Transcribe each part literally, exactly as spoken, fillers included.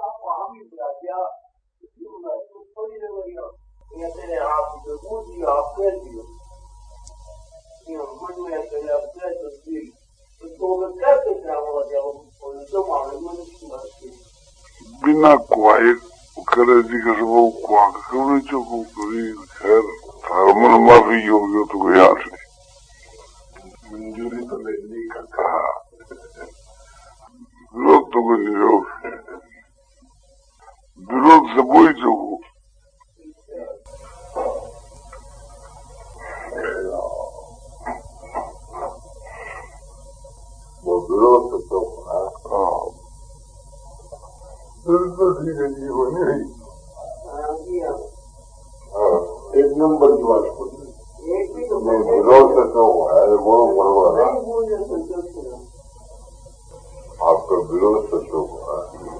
बिना कुआए करे दिखे वो कुआ क्यों जो कोई खैर धर्म माफी योग्य तो यहाँ से मंजूरी तो नहीं करता विरोध तो कोई निरोध विरोध से कोई जो वो विरोध तो बिल्कुल ठीक है जी वो नहीं एक नंबर की बात विरोध से तो है वो बराबर है आपका विरोध से तो है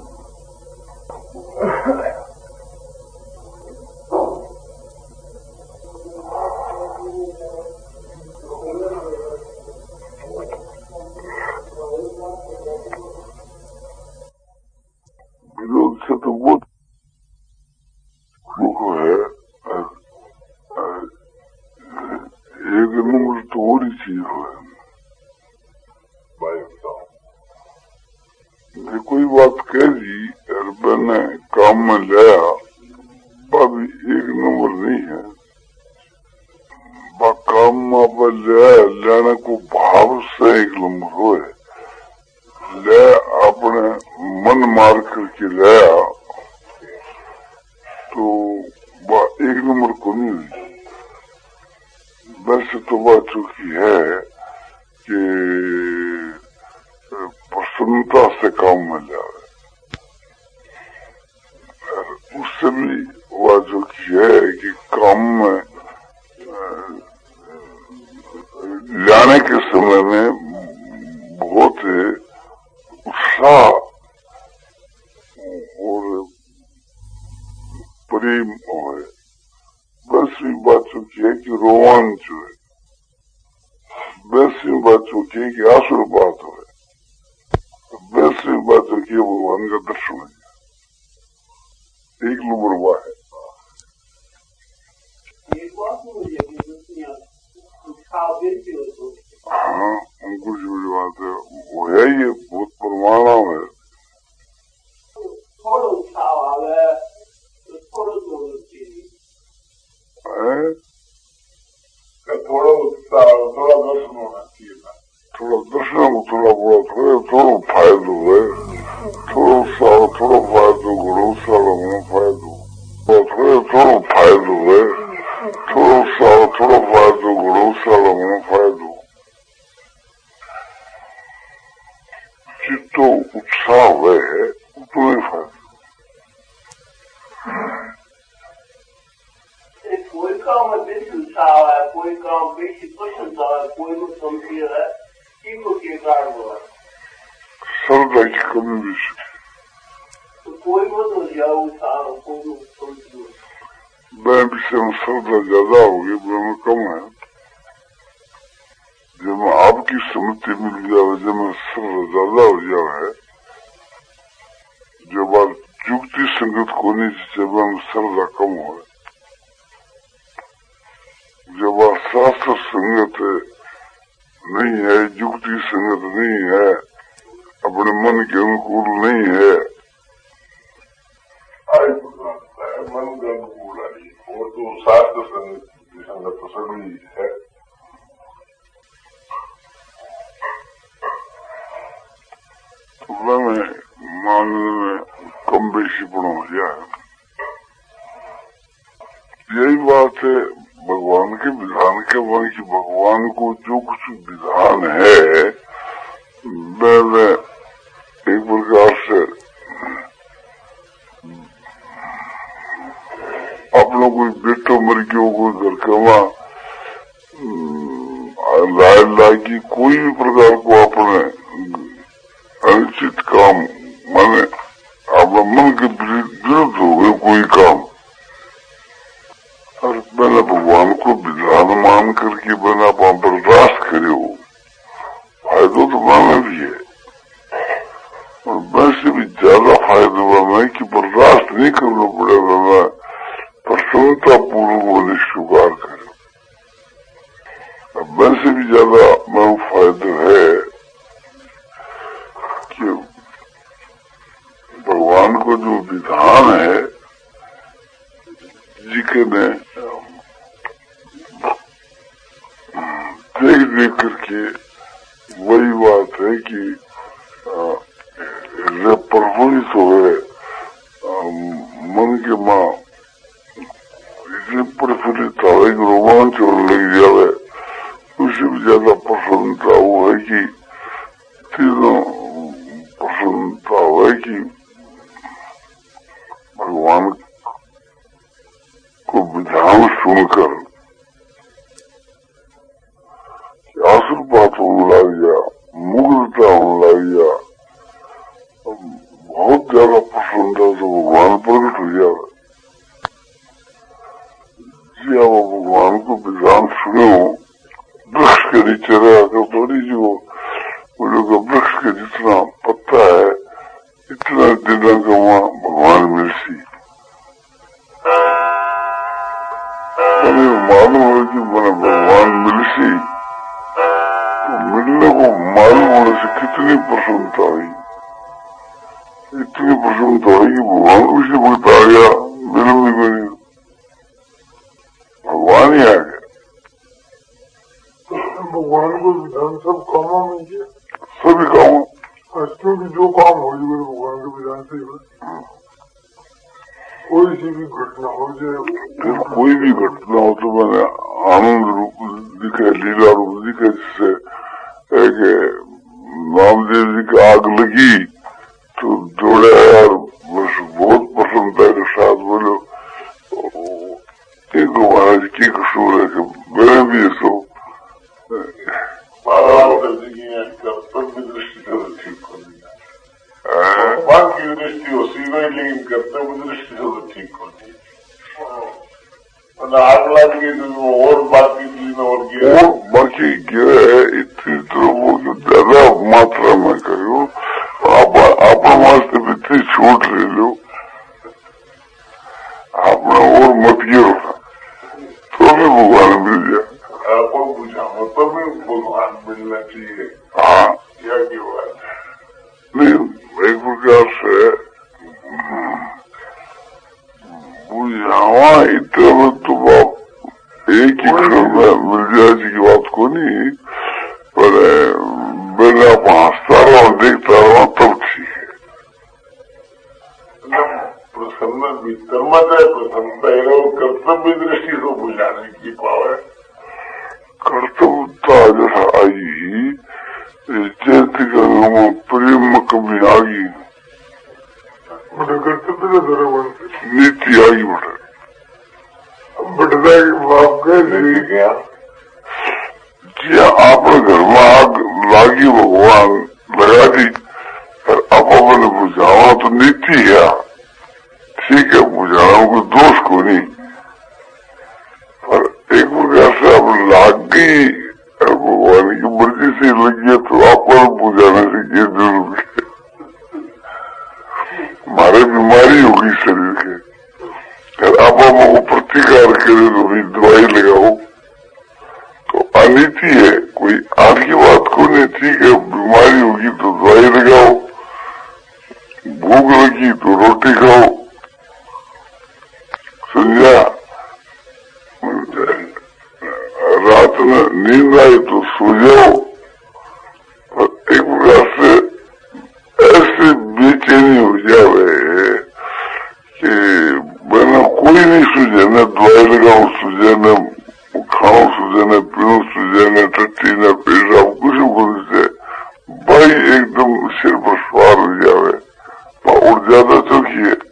विरोध से तो बहुत वो है एक नंबर थोड़ी चीज है ये कोई बात कह दी और मैंने काम में लाया अभी एक नंबर नहीं है बा काम में पर लाया लाने को भाव से एक नंबर हो ले अपने मन मार करके लाया तो एक नंबर को नहीं हुई वैसे तो बात चुकी है कि प्रसन्नता से काम मिल जाए उससे भी बात चुकी है कि काम में लाने के समय में बहुत उत्साह और प्रेम है वैसी बात चुकी है कि रोमांच है वैसी बात चुकी है कि आशीर्वाद है वैसी बात चुकी है भगवान का दर्शन है एक नंबर हुआ है हाँ अंकुर जी बड़ी बात है वो है ये बहुत प्रमाणम है थोड़ा उत्साह आवे तो थोड़ा थोड़ा उत्साह थोड़ा दर्शन होना चाहिए थोड़ा दर्शन थोड़ा बड़ा थोड़ा थोड़ा फायदो है थोड़ा उत्साह थोड़ा फायदो घणो उत्साह घणो फायदो थोड़ा थोड़ा फायदो है थोड़ा उत्साह थोड़ा फायदो घणो उत्साह घणो फायदो जितो उत्साह है उतना ही फायदा कोई काम में बेसी उत्साह है कोई काम बेसी पसंद है कोई को समझी है की को के कारण हुआ श्रद्धा की कमी बेसी तो कोई को तो जाओ उत्साह कोई को समझी मैं विषय में श्रद्धा ज्यादा होगी मैं कम है जब आपकी सम्मति मिल जाए जब श्रद्धा ज्यादा हो जाए जब आप युक्ति संगत को नहीं जब श्रद्धा कम हो जब शास्त्र संगत नहीं है युक्ति संगत नहीं है अपने मन के अनुकूल नहीं है मन के अनुकूल है वो तो शास्त्र संगत तो सभी है तो मैं मानने में कम बेसी पड़ा हो जाए यही बात है भगवान के विधान के मन की भगवान को जो कुछ विधान है मैं एक प्रकार से अपना कोई बेटो मर गयो कोई घर के वहां लाए लागी कोई भी प्रकार को अपने अनुचित काम माने अपना मन के विरुद्ध हो गए कोई काम और मैंने भगवान को विधान मान करके मैंने अपना बर्दाश्त करे हो फायदो तो माना भी है और बस से भी ज्यादा फायदेमंद है कि बर्दाश्त नहीं करना पड़ेगा, मैं प्रसन्नता पूर्वक उन्हें स्वीकार करें। अब वैसे भी ज्यादा मैं फायदा है कि भगवान को जो विधान है जी के ने देख देख करके वही बात है कि जब प्रफुल्लित हुए मन के माँ इतनी प्रफुल्लित हो कि रोमांच होने लग जाए, उससे भी ज्यादा प्रसन्नता वो है कि तीनों प्रसन्नता हो है कि भगवान को विधान सुनकर आसुर बात होने लग गया, मुग्धता होने लग गया, बहुत ज्यादा प्रसन्नता से भगवान प्रकट हो जाए। जी आप भगवान को विधान सुनो, वृक्ष के नीचे रहकर थोड़ी जो वो लोग वृक्ष के जितना पत्ता है इतना दिन का वहां भगवान मिलसी। मैंने मालूम है कि मैंने भगवान मिलसी तो मिलने को मालूम होने से कितनी प्रसन्नता हुई, इतनी प्रसन्नता हुई कि भगवान उसी वक्त आ गया, विलम्ब नहीं करी, भगवान ही आ गया। भगवान को विधान सब कामों में किया, सभी कामों हस्तियों की जो काम हो जाए भगवान के विधान से हो। कोई सी भी घटना हो जाए, कोई भी घटना हो तो मैंने आनंद रूप दिखे, लीला रूप दिखे, जिससे एक नामदेव जी की आग लगी तो जोड़े और बस बहुत प्रसन्नता के साथ बोलो एक महाराज की कसूर है कि मेरे भी सो कर्तव्य दृष्टि से तो ठीक हो गया, भगवान की दृष्टि हो सी गई लेकिन कर्तव्य दृष्टि से तो ठीक हो गई। आग लग गई तो और बाकी चीज और गिरा और बाकी गिरा है, इतनी तरह ज्यादा मात्रा में करो, आप अपने वास्ते भी इतनी छूट ले लो, आपने और मत गिरो तो भी भगवान मिल जाए। आपको बुझाओ तो भी भगवान मिलना चाहिए। हाँ क्या की बात है नहीं, एक प्रकार से बुझावा इतना तो बाप एक ही क्षण में मिल जाए की बात को नहीं, पर बिना हंसता रहा देखता रहा तब ठीक है। प्रसन्न कर्म है, प्रसन्नता है कर्तव्य दृष्टि को बुझाने की पावर, कर्तव्यता जैसा आई जैसे प्रेम कभी आ गई, कर्तव्य नीति आई बटे बटता बाप कैसे गया जी आपने घर में आग लागी भगवान लगा दी, पर आप अपने बुझावा तो नीति है, ठीक है बुझाना कोई दोष को नहीं, पर एक प्रकार से अब लाग गई भगवान की मर्जी से लगी तो आप बुझाने से ये जरूर है। हमारे बीमारी होगी शरीर के, अगर आप आपको प्रतिकार करे तो भी दवाई लगाओ तो अनीति है, कोई आपकी बात को नहीं, ठीक है बीमारी होगी तो दवाई लगाओ, भूख लगी तो रोटी खाओ, समझा, रात में नींद आई तो सो जाओ, और एक प्रकार से ऐसे बेचैनी हो जाए कि मैंने कोई नहीं सूझे, न दवाई लगाऊ सूझे, न खाओ सूझे, न पीओ सूझे, न टट्टी न पेशाब कुछ कुछ भाई एकदम सिर पर सवार हो जावे और ज्यादा चौकी है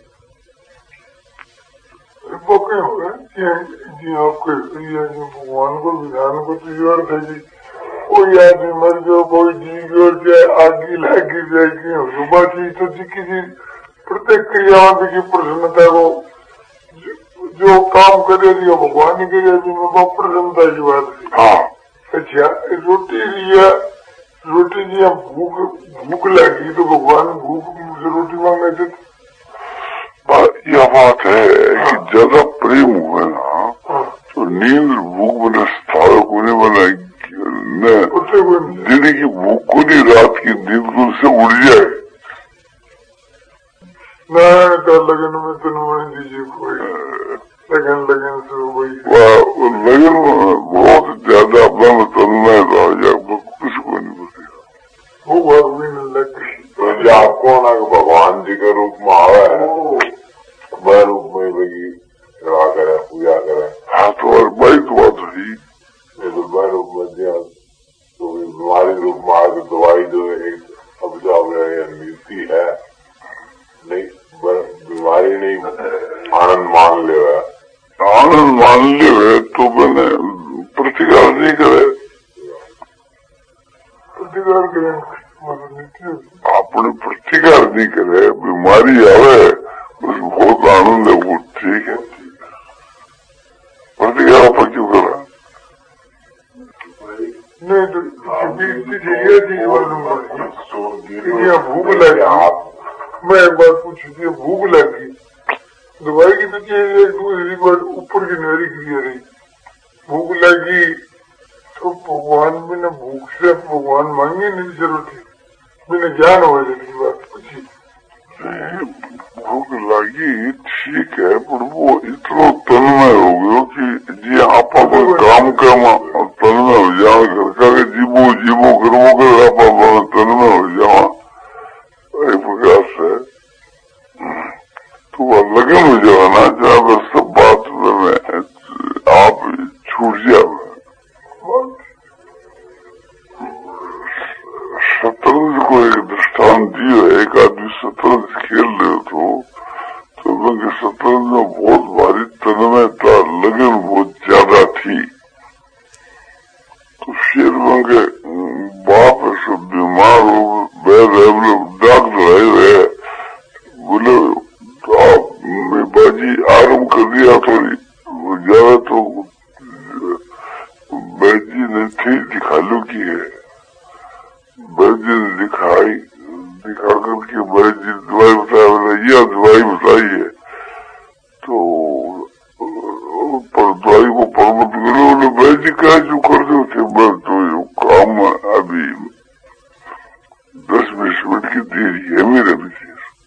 भगवान को विधान को तो जोर थे जी, कोई आदमी मर गयो, कोई जी जोर जाए, आगी लागी जाएगी, सुबह चीज तो जी किसी प्रत्येक क्रिया की प्रसन्नता को जो काम करे दिया भगवान ने करे, जिनमें बहुत प्रसन्नता की बात है। हाँ अच्छा रोटी लिया रोटी की भूख भूख लगी तो भगवान भूख मुझसे रोटी मांगे थे। यह बात है कि ज्यादा प्रेम हुआ ना तो नींद भूख बने स्थायक होने वाला दिन की भूख को नहीं, रात की नींद को से उड़ जाए। नारायण का लगन में तनुमणि दीजिए कोई, लगन लगन से वही लगन बहुत ज्यादा अपना तन्मय रह जाए, किसी को नहीं बतेगा। वो बात भी नहीं लग गई। आपको ना भगवान जी के रूप में आवे मैं रूप में लगी सेवा करे पूजा करे। हाँ तो और भाई तो बात रही मैं रूप में दिया तो बीमारी रूप में आकर दवाई जो एक अब जो मिलती है नहीं, बीमारी नहीं आनंद मान ले, आनंद मान ले तो मैंने प्रतिकार नहीं करे, प्रतिकार करें अपने प्रतिकार नहीं करे, बीमारी आवे उसमें बहुत आनंद है, वो ठीक है, प्रतिकार पर क्यों करा? नहीं तो भूख लगी, मैं एक बात पूछी थी, भूख लगी दवाई की तो चीज एक दूसरी बात ऊपर की नारी क्रिया रही, भूख लगी तो भगवान बिना भूख से भगवान मांगे नहीं जरूरत है, बिना ज्ञान हो जाती बात पूछी। भूख लगी ठीक है पर वो इतना तन्मय हो गयो कि जी आप काम करना तन्मय हो जाए, घर का जीवो जीवो करवो कर आप तन्मय हो जाओ एक प्रकार से तो वह लगन हो जाओ ना, जहाँ सब बात में आप छूट जाओ। शतरंज को एक दृष्टांत दियो, एक आदमी शतरंज खेल रहे तो तो उनके शतरंज में बहुत भारी तन्मयता लगन बहुत ज्यादा थी, तो फिर उनके बाप ऐसे बीमार हो गए, बोले डॉक्टर आए हुए बोले आप बाजी आराम कर दिया थोड़ी ज्यादा, तो बैजी ने थी दिखा लो की है, बैजी ने दिखाई दिखा करके बैजी दवाई बताया, बोला यह दवाई बताई है तो पर दवाई को परमत करो, बोले बैजी क्या जो कर दो थे, बस तो काम अभी दस बीस मिनट की देरी है मेरे पीछे।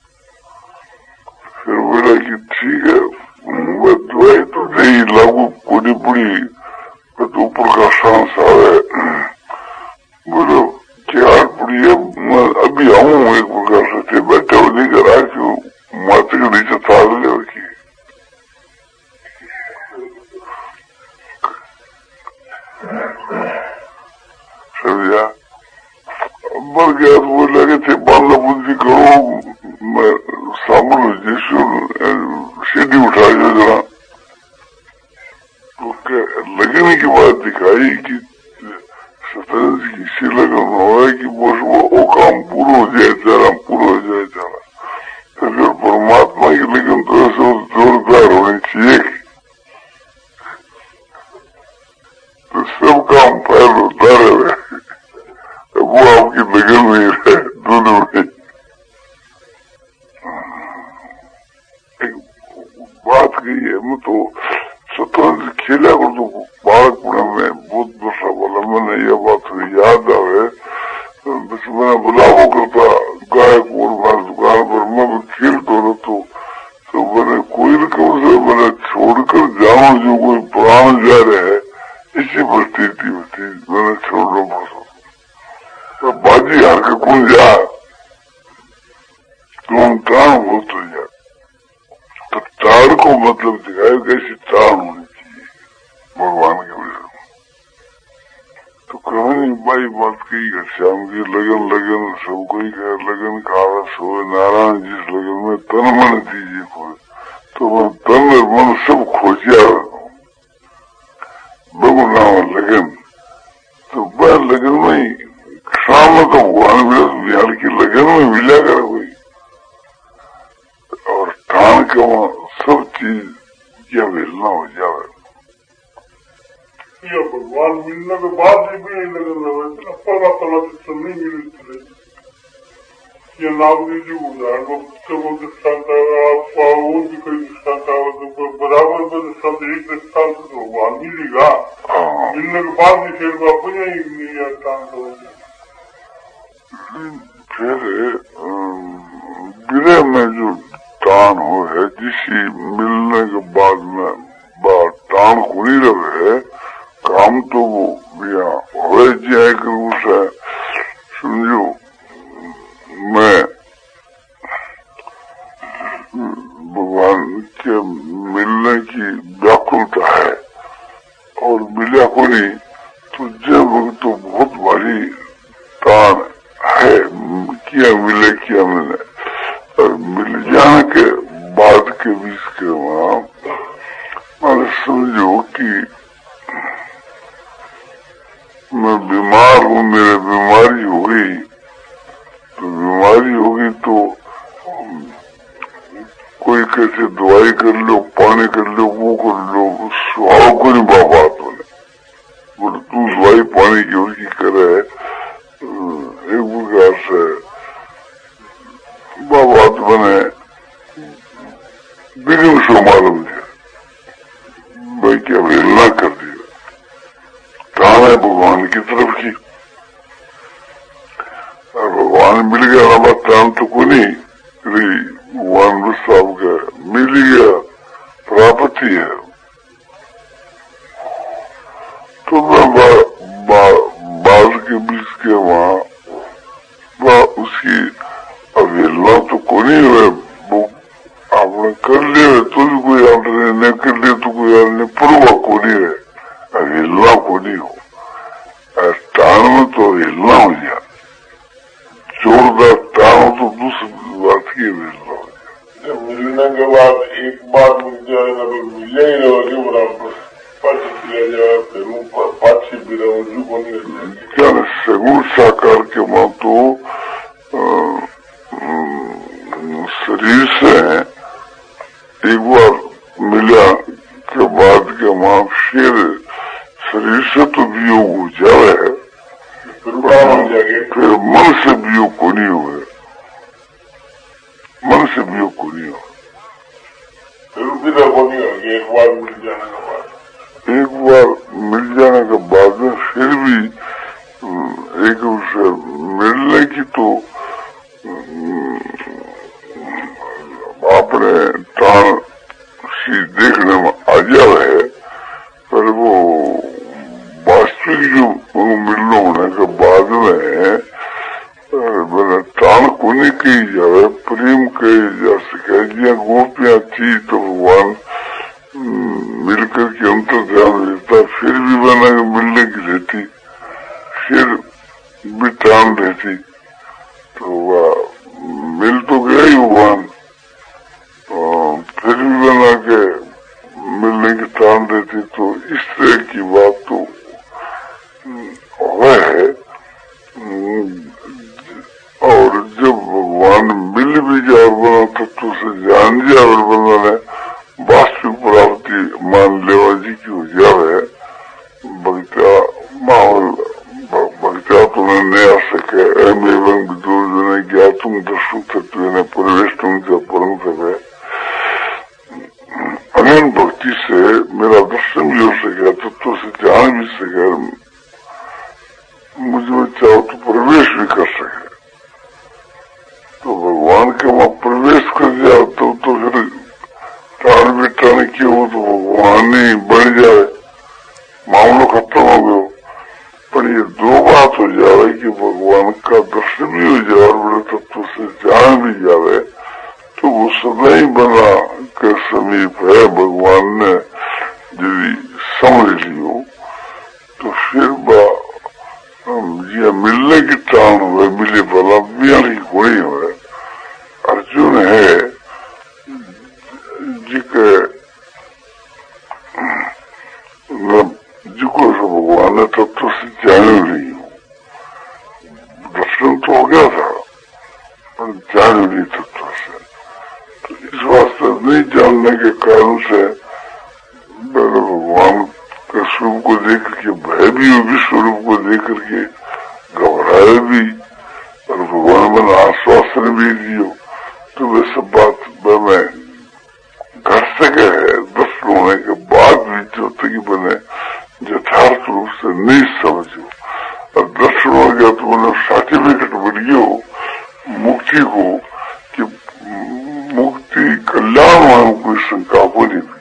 फिर बोला कि ठीक है मैं दवाई तो नहीं लागू कोनी पड़ी तो ऊपर का सांस आवे, बोलो क्या पड़ी है, मैं अभी आऊं एक प्रकार से थे बैठे हो नहीं करा क्यों माथे के नीचे तार ले की समझा मर गया तो वो लगे थे बाला बुद्धि करो, मैं सामने जिसु सीढ़ी उठा जो जरा तो लगने की बात दिखाई कि शतरंज की इसी लगन हो कि बस वो, वो काम पूरा हो जाए जरा पूरा हो जाए जरा, तो फिर परमात्मा की लगन तो ऐसे जोरदार होनी चाहिए तो सब काम फैल होता रहे, वो आपकी लगन में रहे दोनों में। एक बात कही है मैं तो शतरंज खेला कर तो बालक में बहुत वर्षा बोला मैंने यह बात याद आवे, बस मैंने बुलावो करता गायक और दुकान पर मैं खेल तो तो, तो मैंने कोई रकम से मैंने छोड़कर जाऊं जो कोई प्राण जा रहे है इसी परिस्थिति में थी, मैंने छोड़ना पड़ा तो बाजी हार के कौन जा तो हम टाण बहुत हो जाए, तो टाण को मतलब दिखाए कैसी टाण होनी चाहिए भगवान के विषय में। तो कहानी बाई बात कही है श्याम की लगन लगन सब कोई कहे लगन खावा सोए नारायण जिस लगन में तन मन दीजिए खोए, तो मैं तन मन सब खोजिया बगु नाम लगन, तो वह लगन में शाम तो भगवान बिहार की लगन में मिला कर कोई और टाण के वहां सब चीज क्या मिलना हो जाए, या भगवान मिलने के बाद भी नहीं लगन रहे पला पला तो नहीं मिली चले ये नागरी जी उदाहरण को वो दृष्टांत वो भी कोई दृष्टांत बराबर का दृष्टांत एक दृष्टांत तो भगवान मिलेगा मिलने के बाद भी फिर वो अपने ही नहीं आता फिर गिरे में जो टान हो है जिसी मिलने के बाद में बात टान खुली रहे काम तो वो हो जाए कि उसे समझो मैं भगवान के मिलने की व्याकुलता है और मिला को नहीं तो जब तो बहुत बड़ी तान है क्या मिले क्या मिले और मिल जाने के बाद के बीच के वहाँ मैंने समझो कि मैं बीमार हूँ मेरे बीमारी हो गई तो बीमारी होगी तो कोई कैसे दवाई कर लो पानी कर लो वो कर लो सुहाव को नहीं बात बोले बोले तू दवाई पानी की उसकी करे एक प्रकार से बात बने बिल्कुल सो मालूम है भाई क्या वेलना कर दिया कहाँ है भगवान की तरफ की और भगवान मिल गया ना बात टाइम तो को नहीं भगवान साहब का मिल गया प्राप्ति है तो मैं बा, बा, बाल के बीच के वहाँ उसकी अवेलना तो को नहीं हुए वो आपने कर लिया तो भी कोई याद नहीं न कर लिया तो कोई याद नहीं पूर्वा को नहीं है अवेलना को नहीं हो टाण में तो अवेलना हो जाए जोरदार टाण तो दूसरी बात की अवेलना हो जाए मिलने के बाद एक बार मिल जाए ना तो मिले ही रहोगे बराबर पाछी किया जाए फिर ऊपर पाछी भी रहोगे को नहीं क्या सगुण साकार के मां तो शरीर से एक बार मिला के बाद के मां फिर शरीर से तो वियोग हो जाए फिर मन से वियोग को नहीं हुए मन से वियोग को नहीं हो फिर विदा को नहीं होगी एक बार मिल जाने के बाद एक बार मिल जाने के बाद में फिर भी एक उसे मिलने की तो अपने टाण सी देखने में आ जाए पर वो वास्तविक जो मिलने होने के बाद में मैंने टाण को नहीं कही जाए प्रेम कही जा सके जिया गोपियां थी तो भगवान मिलकर के अंतर ध्यान देता फिर भी बना मिलने की रहती फिर भी टाण रहती तो वह मिल तो गया ही भगवान फिर भी बना के मिलने की टाण देती तो इस तरह की बात तो है और जब भगवान मिल भी जाए बना तत्व से जान जाए और बना ने वास्तविक प्राप्ति मान लेवा जी की हो जाए भक्ता माहौल भक्ता तुम्हें नहीं आ सके एवं विदुर ने ज्ञा तुम दर्शन तत्व ने प्रवेश तुम जब परम सके अनंत भक्ति से मेरा दर्शन भी हो सके तत्व से जान भी सके मुझे चाहो तो प्रवेश भी कर सके तो भगवान के वहां प्रवेश कर जाओ तो, तो फिर टाण भी टाण की हो तो भगवान ही बढ़ जाए मामला खत्म हो गया पर ये दो बात हो जाए कि भगवान का दर्शन भी हो जाए और बड़े तत्व से जान भी जाए तो वो सदा ही बना के समीप है भगवान ने यदि समझ लियो तो फिर बा ये मिलने की टाण हुए मिले भला बियाली कोई हुए अर्जुन है जिके जिको से भगवान ने तत्व से जान नहीं हो दर्शन तो हो गया था पर जान नहीं तत्व से तो इस वास्ते नहीं जानने के कारण से मेरे भगवान के विश्वरूप को लेकर के भय भी हो, विश्वरूप को लेकर के घबराए भी, और भगवान बना आश्वासन भी दियो, तो वे सब बात मैं घट सके है। दर्शन होने के बाद भी जो तक बने यथार्थ रूप से नहीं समझो, और दर्शन हो गया तो मतलब सर्टिफिकेट मिल गयो मुक्ति को कि मुक्ति कल्याण में कोई शंका होनी भी।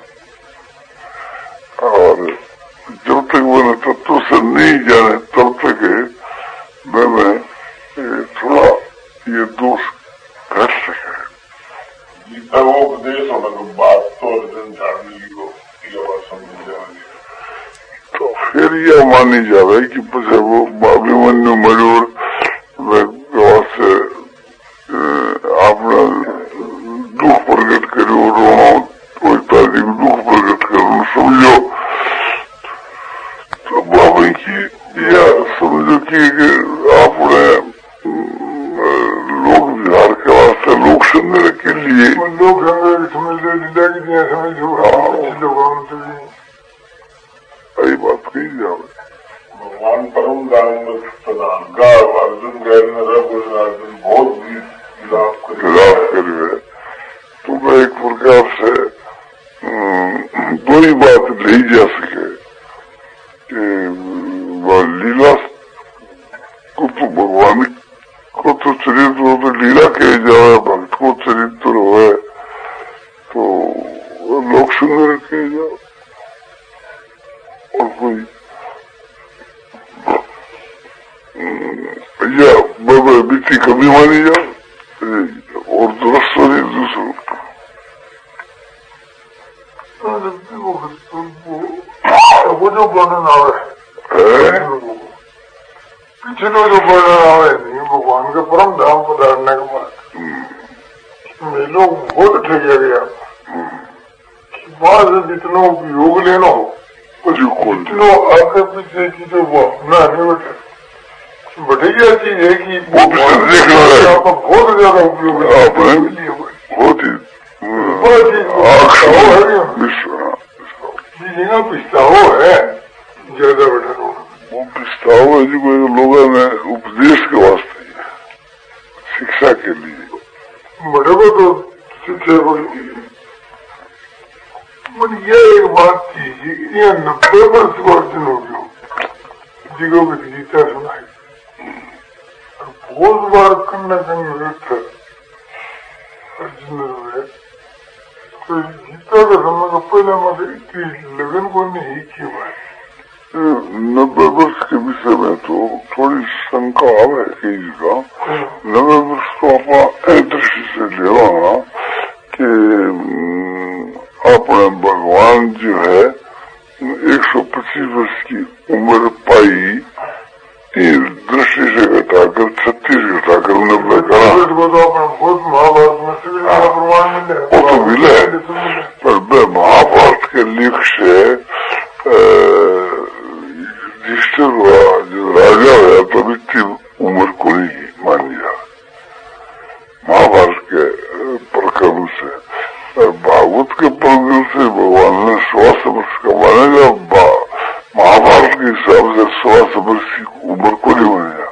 और जब तक मैंने तत्व से नहीं जाने तब तक मैं, मैं थोड़ा ये दोष घट सके। गीता वो उपदेश होने के बाद तो अर्जुन जानने को समझ जाएंगे, तो फिर यह मानी जावे कि पीछे वो अभिमन्यु मयूर से आपने दुख प्रकट करो, रोना इत्यादि दुख प्रकट करो, समझो तो बाबा की या समझो कि आपने लोक विहार के वास्ते लोक संग्रह के लिए लोग समझ लो, लीला की दिया समझो, यही बात कही जावे। भगवान परम दान प्रदान का अर्जुन गैर अर्जुन बहुत भी खिलाफ करे, तो मैं एक प्रकार से दो ही बात ली जा सके कि लीला को तो भगवान को तो चरित्र हो तो लीला कही जाए, भक्त को चरित्र हो तो लोक सुंदर कही जाए, और कोई या बीती कभी मानी जाए और दुरुस्त हो नहीं दूसरों वो जो वर्णन आवे पिछले जो वर्णन आवे नहीं भगवान के परम धाम पधारने के बाद में लोग बहुत ठगे गया कि वहां से जितना उपयोग लेना हो जितना आगे पीछे की जो भावना है बेटे बढ़िया चीज है कि आपका बहुत ज्यादा उपयोग बहुत ही जिंगा पिस्ताओ है ज्यादा बेटा वो पिस्ताओ है जो लोगों ने उपदेश के वास्ते शिक्षा के लिए बड़े को तो शिक्षा बोली। ये एक बात थी ये नब्बे वर्ष को अर्जुन हो गया जिगो की गीता सुनाई, बहुत बार कन्ना कन्न था अर्जुन हुए, तो गीता का समय का पहले मुझे इतनी लगन को नहीं की बात। नब्बे वर्ष के विषय में तो थोड़ी शंका आवे कई जगह। नब्बे वर्ष तो अपना दृष्टि से लेना कि अपने भगवान जो है एक सौ पच्चीस वर्ष की उम्र पाई, दृष्टि से घटाकर छत्तीस घटाकर नब्बे करा, बहुत महाभारत में प्रमाण मिले वो तो मिले, पर महाभारत के लेख से युधिष्ठिर हुआ जो राजा हुआ तब इतनी उम्र को नहीं मान लिया महाभारत के प्रकरण से। भागवत के प्रकरण से भगवान ने सौ वर्ष का मानेगा, महाभारत के हिसाब से सौ वर्ष की उम्र को नहीं मानेगा।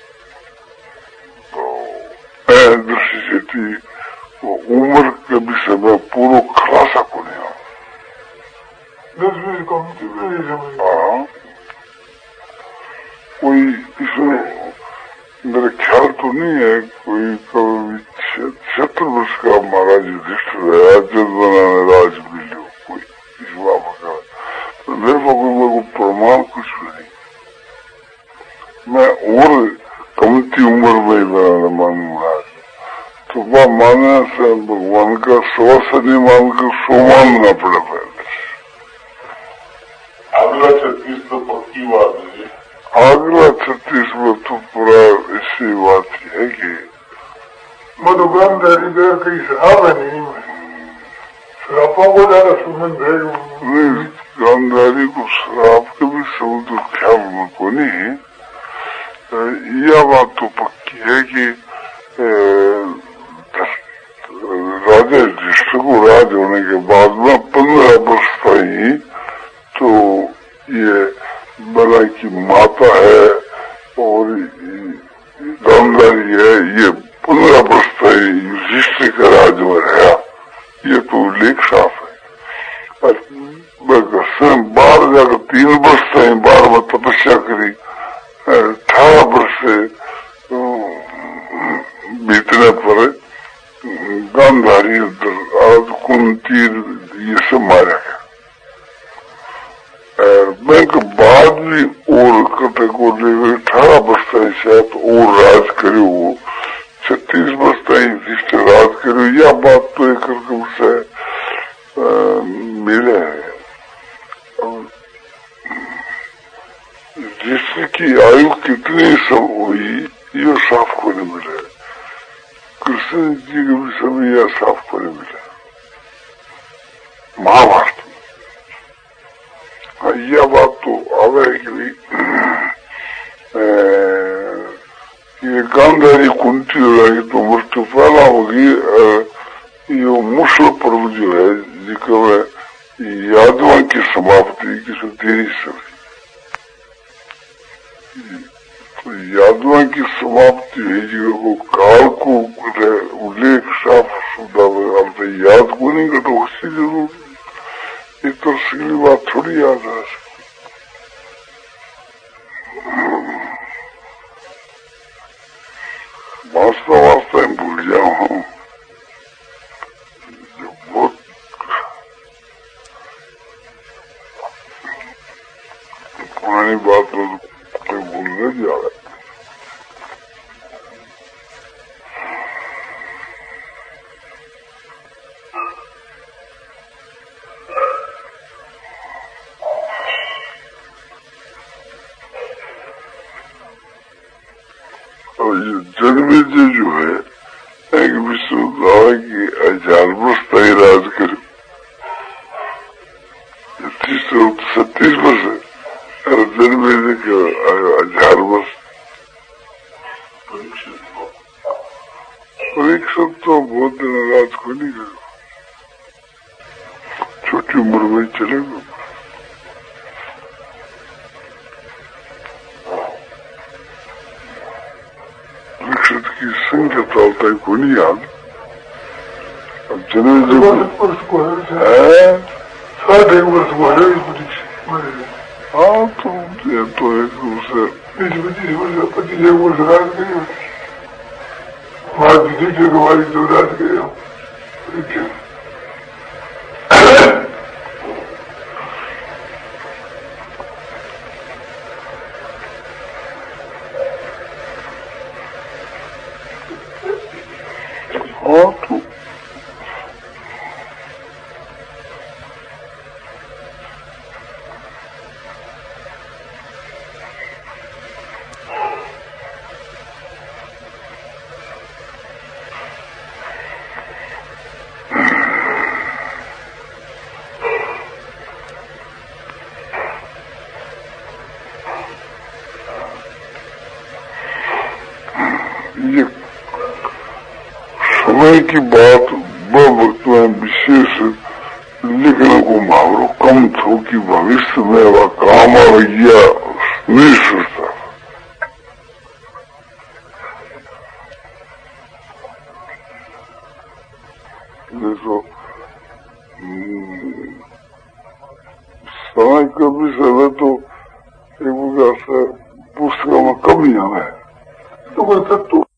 तो दृष्टि से थी वो उम्र के विषय में पूरा खुलासा को नहीं हो। हाँ, कोई इसमें मेरा ख्याल तो नहीं है कोई कभी छिहत्तर वर्ष का महाराज युधिष्ठिर है, आज बनाने राज मिलो कोई इस बात का तो मेरे को प्रमाण कुछ भी नहीं। मैं और कमती उम्र में बनाना मानूंगा तो वह मानने से भगवान का सौ से नहीं मानकर सौ मानना पड़ा पहले। अगला छत्तीस तो पक्की बात है, अगला छत्तीस में तो पूरा ऐसी बात है कि दुकानदारी देर कई शराब है नहीं, शराबों को ज्यादा संबंध है नहीं, दुकानदारी को शराब के भी संबंध ख्याल में को नहीं। यह बात तो पक्की है कि राजा युधिष्ठिर को राज होने के बाद में पंद्रह वर्ष ही तो ये गया, ये तो उल्लेख साफ है। स्वयं बाहर जाकर तीन वर्ष से बार बार तपस्या करी, अठारह वर्ष से बीतने पर गांधारी उधर कुंती ये सब मारा गया। बैंक बाद भी और कटे को ले अठारह वर्ष तक शायद और राज करे, वो छत्तीस वर्ष तक युधिष्ठिर राज करे, यह बात तो एक से मिले है। जिसकी आयु कितनी सब हुई ये साफ को नहीं मिला। कृष्ण जी के भी समय यह साफ को नहीं मिला महाभारत में। यह बात तो आवे कि भी ये गांधारी कुंती हो जाएगी तो मृत्यु पहला होगी। ये मुसल पर्व जो है जिसको यादवों की समाप्ति की देरी से तो यादवों की समाप्ति है जो काल को उल्लेख साफ सुधा याद को नहीं करता उससे जरूर ये तो सही बात थोड़ी याद आ सकती। वास्तव वास्तव में भूल जाऊं हूँ जो बहुत पुरानी बात हो कोई भूलने जा रहा है। जनमेजय जो है एक विश्व दावा की हजार वर्ष तक राज करे, छत्तीस वर्ष है जनमेजय के हजार वर्ष। परीक्षित तो बहुत दिन राज को नहीं करे, छोटी उम्र में चले गए। की संख्या चलता है को नहीं याद। अब जनमेजय है साठ एक वर्ष मारे हाँ तो ये तो एक दूसरे पच्चीस वर्ष पच्चीस एक वर्ष राज गई हमारी युधिष्ठिर हमारी जो राज गए। हाँ तो ये समय की बात वह वक्त में विशेष लिखने को मुहावरों कम थो कि भविष्य में वह काम आवेगा नहीं सोचता। देखो समय का विषय है तो एक प्रकार से पुस्तकों में कम ही हमें तो कोई तत्व